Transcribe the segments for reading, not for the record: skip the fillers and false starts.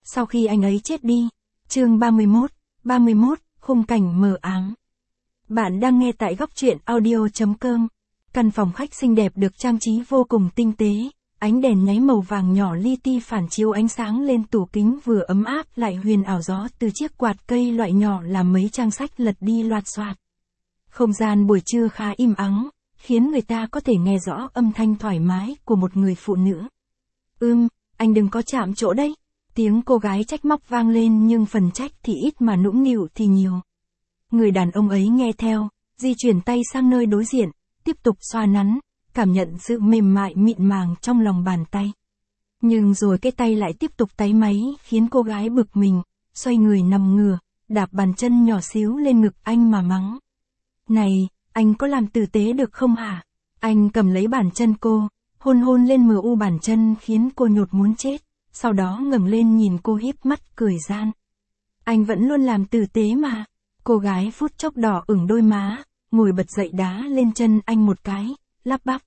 sau khi anh ấy chết đi. Chương 31, khung cảnh mờ ám. Bạn đang nghe tại góc truyện audio.com. Căn phòng khách xinh đẹp được trang trí vô cùng tinh tế, ánh đèn nháy màu vàng nhỏ li ti phản chiếu ánh sáng lên tủ kính vừa ấm áp lại huyền ảo gió từ chiếc quạt cây loại nhỏ làm mấy trang sách lật đi loạt soạt. Không gian buổi trưa khá im ắng, khiến người ta có thể nghe rõ âm thanh thoải mái của một người phụ nữ. Anh đừng có chạm chỗ đấy. Tiếng cô gái trách móc vang lên nhưng phần trách thì ít mà nũng nịu thì nhiều. Người đàn ông ấy nghe theo, di chuyển tay sang nơi đối diện, tiếp tục xoa nắn, cảm nhận sự mềm mại mịn màng trong lòng bàn tay. Nhưng rồi cái tay lại tiếp tục táy máy khiến cô gái bực mình, xoay người nằm ngửa, đạp bàn chân nhỏ xíu lên ngực anh mà mắng. Này, anh có làm tử tế được không hả? Anh cầm lấy bàn chân cô, hôn lên mờ u bàn chân khiến cô nhột muốn chết, sau đó ngẩng lên nhìn cô híp mắt cười gian. Anh vẫn luôn làm tử tế mà. Cô gái phút chốc đỏ ửng đôi má, ngồi bật dậy đá lên chân anh một cái, lắp bắp.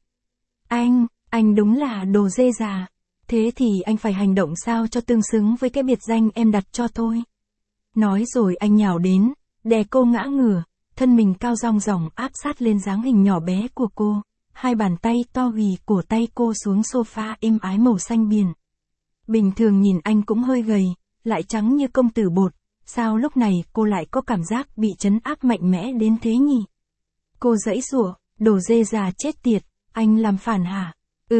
Anh đúng là đồ dê già. Thế thì anh phải hành động sao cho tương xứng với cái biệt danh em đặt cho tôi. Nói rồi anh nhào đến, đè cô ngã ngửa, thân mình cao rong ròng áp sát lên dáng hình nhỏ bé của cô, hai bàn tay to ghì cổ tay cô xuống sofa êm ái màu xanh biển. Bình thường nhìn anh cũng hơi gầy, lại trắng như công tử bột, sao lúc này cô lại có cảm giác bị trấn áp mạnh mẽ đến thế nhỉ? Cô giãy giụa, đồ dê già chết tiệt, anh làm phản hả?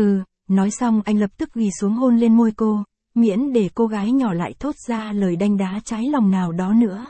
Nói xong anh lập tức ghì xuống hôn lên môi cô, miễn để cô gái nhỏ lại thốt ra lời đanh đá trái lòng nào đó nữa.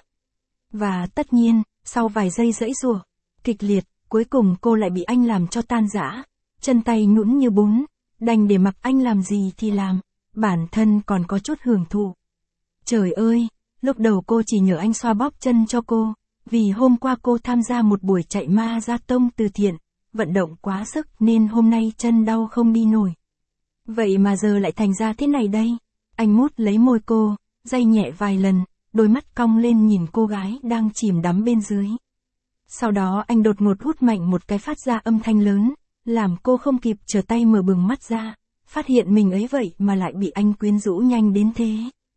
Và tất nhiên, sau vài giây giãy giụa kịch liệt, cuối cùng cô lại bị anh làm cho tan rã, chân tay nhũn như bún, đành để mặc anh làm gì thì làm, bản thân còn có chút hưởng thụ. Trời ơi, lúc đầu cô chỉ nhờ anh xoa bóp chân cho cô, vì hôm qua cô tham gia một buổi chạy marathon từ thiện, vận động quá sức nên hôm nay chân đau không đi nổi. Vậy mà giờ lại thành ra thế này đây. Anh mút lấy môi cô, day nhẹ vài lần, đôi mắt cong lên nhìn cô gái đang chìm đắm bên dưới. Sau đó anh đột ngột hút mạnh một cái phát ra âm thanh lớn, làm cô không kịp trở tay mở bừng mắt ra, phát hiện mình ấy vậy mà lại bị anh quyến rũ nhanh đến thế.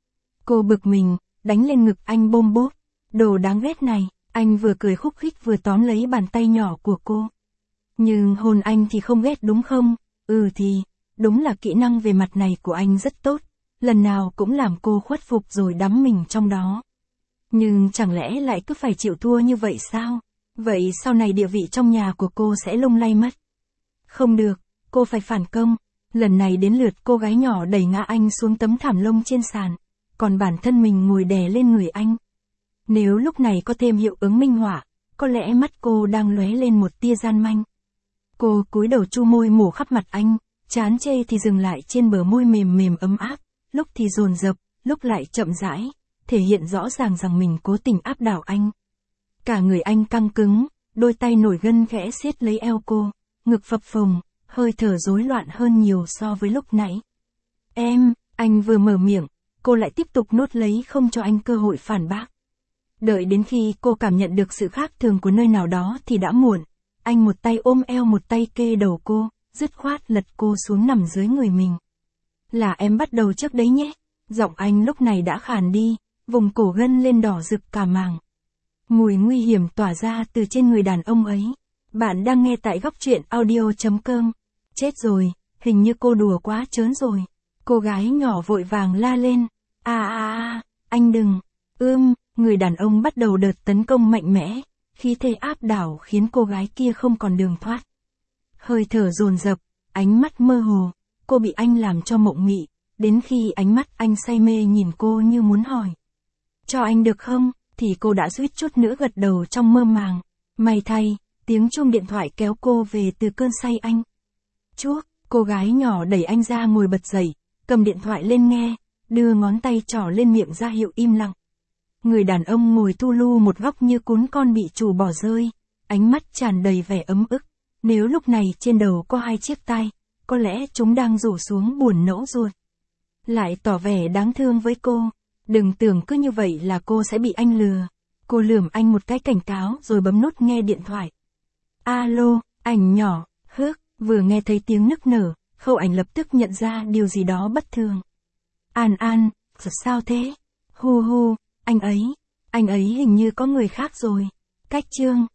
Cô bực mình, đánh lên ngực anh bôm bốp. Đồ đáng ghét này, anh vừa cười khúc khích vừa tóm lấy bàn tay nhỏ của cô. Nhưng hôn anh thì không ghét đúng không? Thì, đúng là kỹ năng về mặt này của anh rất tốt, lần nào cũng làm cô khuất phục rồi đắm mình trong đó. Nhưng chẳng lẽ lại cứ phải chịu thua như vậy sao? Vậy sau này địa vị trong nhà của cô sẽ lung lay mất. Không được, cô phải phản công. Lần này đến lượt cô gái nhỏ đẩy ngã anh xuống tấm thảm lông trên sàn, còn bản thân mình ngồi đè lên người anh. Nếu lúc này có thêm hiệu ứng minh họa, có lẽ mắt cô đang lóe lên một tia gian manh. Cô cúi đầu chu môi mổ khắp mặt anh, chán chê thì dừng lại trên bờ môi mềm mềm ấm áp, lúc thì dồn dập, lúc lại chậm rãi, thể hiện rõ ràng rằng mình cố tình áp đảo anh. Cả người anh căng cứng, đôi tay nổi gân khẽ siết lấy eo cô, ngực phập phồng, hơi thở rối loạn hơn nhiều so với lúc nãy. Anh vừa mở miệng, cô lại tiếp tục nuốt lấy không cho anh cơ hội phản bác. Đợi đến khi cô cảm nhận được sự khác thường của nơi nào đó thì đã muộn. Anh một tay ôm eo một tay kê đầu cô, dứt khoát lật cô xuống nằm dưới người mình. Là em bắt đầu trước đấy nhé. Giọng anh lúc này đã khàn đi, vùng cổ gân lên đỏ rực cả màng. Mùi nguy hiểm tỏa ra từ trên người đàn ông ấy. Bạn đang nghe tại góc truyện audio.com. Chết rồi, hình như cô đùa quá trớn rồi. Cô gái nhỏ vội vàng la lên. Anh đừng. Người đàn ông bắt đầu đợt tấn công mạnh mẽ, khí thế áp đảo khiến cô gái kia không còn đường thoát. Hơi thở dồn dập, ánh mắt mơ hồ, cô bị anh làm cho mộng mị, đến khi ánh mắt anh say mê nhìn cô như muốn hỏi. Cho anh được không? Thì cô đã suýt chút nữa gật đầu trong mơ màng. May thay, tiếng chuông điện thoại kéo cô về từ cơn say anh. Chuốc, cô gái nhỏ đẩy anh ra ngồi bật dậy, cầm điện thoại lên nghe, đưa ngón tay trỏ lên miệng ra hiệu im lặng. Người đàn ông ngồi thu lu một góc như cún con bị chủ bỏ rơi, ánh mắt tràn đầy vẻ ấm ức. Nếu lúc này trên đầu có hai chiếc tai, có lẽ chúng đang rủ xuống buồn nẫu ruột. Lại tỏ vẻ đáng thương với cô. Đừng tưởng cứ như vậy là cô sẽ bị anh lừa. Cô lườm anh một cái cảnh cáo rồi bấm nút nghe điện thoại. Alo, Ảnh nhỏ, vừa nghe thấy tiếng nức nở, Khâu Ảnh lập tức nhận ra điều gì đó bất thường. An, Sao thế? Hu hu, anh ấy hình như có người khác rồi. Cách chương.